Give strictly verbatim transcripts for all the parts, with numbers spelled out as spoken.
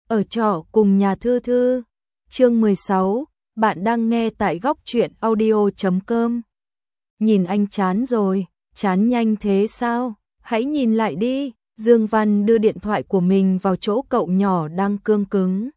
Ở trọ cùng nhà Thư Thư. Chương mười sáu, bạn đang nghe tại góc truyện audio chấm com. Nhìn anh chán rồi, chán nhanh thế sao? Hãy nhìn lại đi. Dương Văn đưa điện thoại của mình vào chỗ cậu nhỏ đang cương cứng.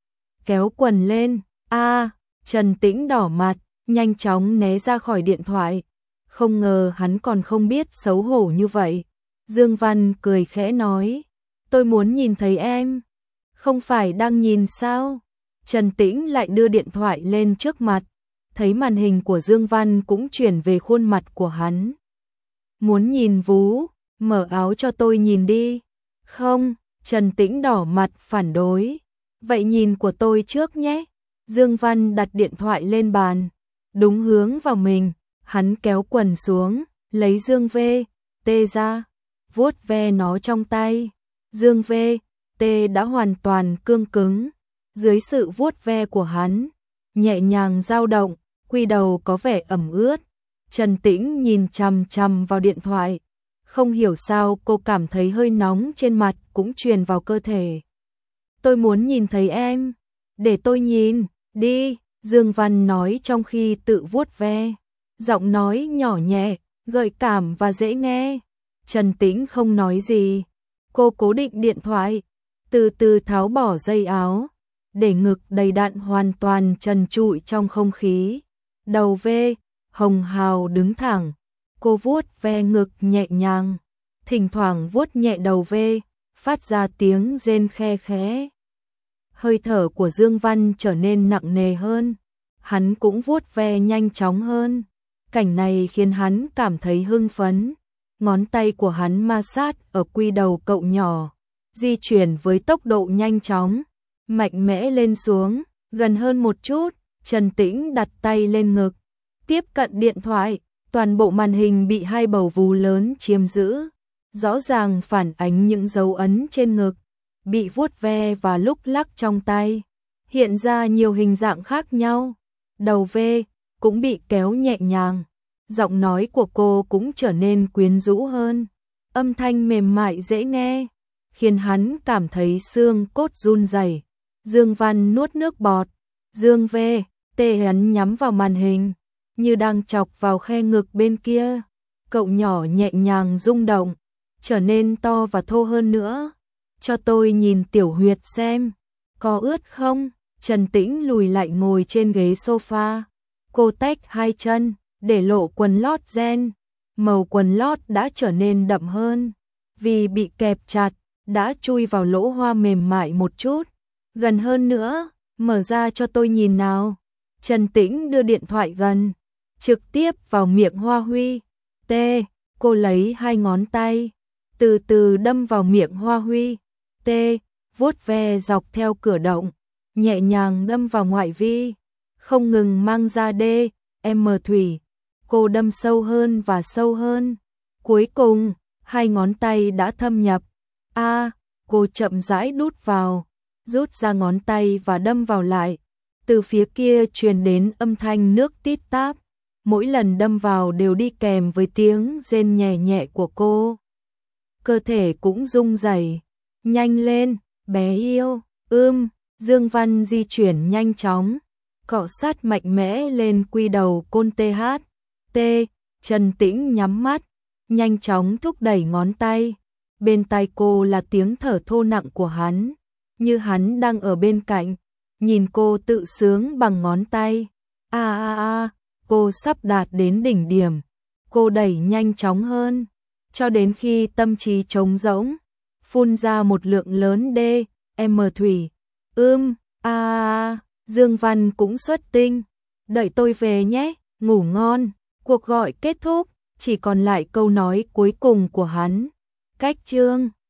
Kéo quần lên. A, Trần Tĩnh đỏ mặt, nhanh chóng né ra khỏi điện thoại. Không ngờ hắn còn không biết xấu hổ như vậy. Dương Văn cười khẽ nói, tôi muốn nhìn thấy em. Không phải đang nhìn sao? Trần Tĩnh lại đưa điện thoại lên trước mặt, thấy màn hình của Dương Văn cũng chuyển về khuôn mặt của hắn. Muốn nhìn vú, mở áo cho tôi nhìn đi. Không, Trần Tĩnh đỏ mặt phản đối. Vậy nhìn của tôi trước nhé. Dương Văn đặt điện thoại lên bàn, đúng hướng vào mình, hắn kéo quần xuống, lấy Dương V, T ra, vuốt ve nó trong tay. Dương V, T đã hoàn toàn cương cứng, dưới sự vuốt ve của hắn, nhẹ nhàng dao động, quy đầu có vẻ ẩm ướt. Trần Tĩnh nhìn chằm chằm vào điện thoại, không hiểu sao cô cảm thấy hơi nóng trên mặt cũng truyền vào cơ thể. Tôi muốn nhìn thấy em, để tôi nhìn, đi, Dương Văn nói trong khi tự vuốt ve, giọng nói nhỏ nhẹ, gợi cảm và dễ nghe. Trần Tĩnh không nói gì, cô cố định điện thoại, từ từ tháo bỏ dây áo, để ngực đầy đặn hoàn toàn trần trụi trong không khí. Đầu V, hồng hào đứng thẳng, cô vuốt ve ngực nhẹ nhàng, thỉnh thoảng vuốt nhẹ đầu V, phát ra tiếng rên khe khẽ. Hơi thở của Dương Văn trở nên nặng nề hơn, hắn cũng vuốt ve nhanh chóng hơn. Cảnh này khiến hắn cảm thấy hưng phấn. Ngón tay của hắn ma sát ở quy đầu cậu nhỏ, di chuyển với tốc độ nhanh chóng, mạnh mẽ lên xuống, gần hơn một chút. Trần Tĩnh đặt tay lên ngực, tiếp cận điện thoại, toàn bộ màn hình bị hai bầu vú lớn chiếm giữ, rõ ràng phản ánh những dấu ấn trên ngực, bị vuốt ve và lúc lắc trong tay, hiện ra nhiều hình dạng khác nhau. Đầu V cũng bị kéo nhẹ nhàng, giọng nói của cô cũng trở nên quyến rũ hơn, âm thanh mềm mại dễ nghe, khiến hắn cảm thấy xương cốt run rẩy. Dương Văn nuốt nước bọt, Dương V, T hắn nhắm vào màn hình, như đang chọc vào khe ngực bên kia. Cậu nhỏ nhẹ nhàng rung động, trở nên to và thô hơn nữa. Cho tôi nhìn tiểu huyệt xem, có ướt không? Trần Tĩnh lùi lại ngồi trên ghế sofa, cô tách hai chân, để lộ quần lót ren. Màu quần lót đã trở nên đậm hơn, vì bị kẹp chặt, đã chui vào lỗ hoa mềm mại một chút. Gần hơn nữa, mở ra cho tôi nhìn nào. Trần Tĩnh đưa điện thoại gần, trực tiếp vào miệng Hoa Huy. T, cô lấy hai ngón tay, từ từ đâm vào miệng Hoa Huy. T, vuốt ve dọc theo cửa động, nhẹ nhàng đâm vào ngoại vi, không ngừng mang ra D, M thủy. Cô đâm sâu hơn và sâu hơn. Cuối cùng, hai ngón tay đã thâm nhập. A, cô chậm rãi đút vào, rút ra ngón tay và đâm vào lại. Từ phía kia truyền đến âm thanh nước tít táp. Mỗi lần đâm vào đều đi kèm với tiếng rên nhẹ nhẹ của cô. Cơ thể cũng rung rẩy. Nhanh lên, bé yêu. Ưm, Dương Văn di chuyển nhanh chóng, cọ sát mạnh mẽ lên quy đầu côn T H. T, Trần Tĩnh nhắm mắt, nhanh chóng thúc đẩy ngón tay. Bên tai cô là tiếng thở thô nặng của hắn, như hắn đang ở bên cạnh, nhìn cô tự sướng bằng ngón tay. A a a, cô sắp đạt đến đỉnh điểm. Cô đẩy nhanh chóng hơn, cho đến khi tâm trí trống rỗng, phun ra một lượng lớn D, M thủy. Ưm, a a, Dương Văn cũng xuất tinh. Đợi tôi về nhé, ngủ ngon. Cuộc gọi kết thúc, chỉ còn lại câu nói cuối cùng của hắn. Cách chương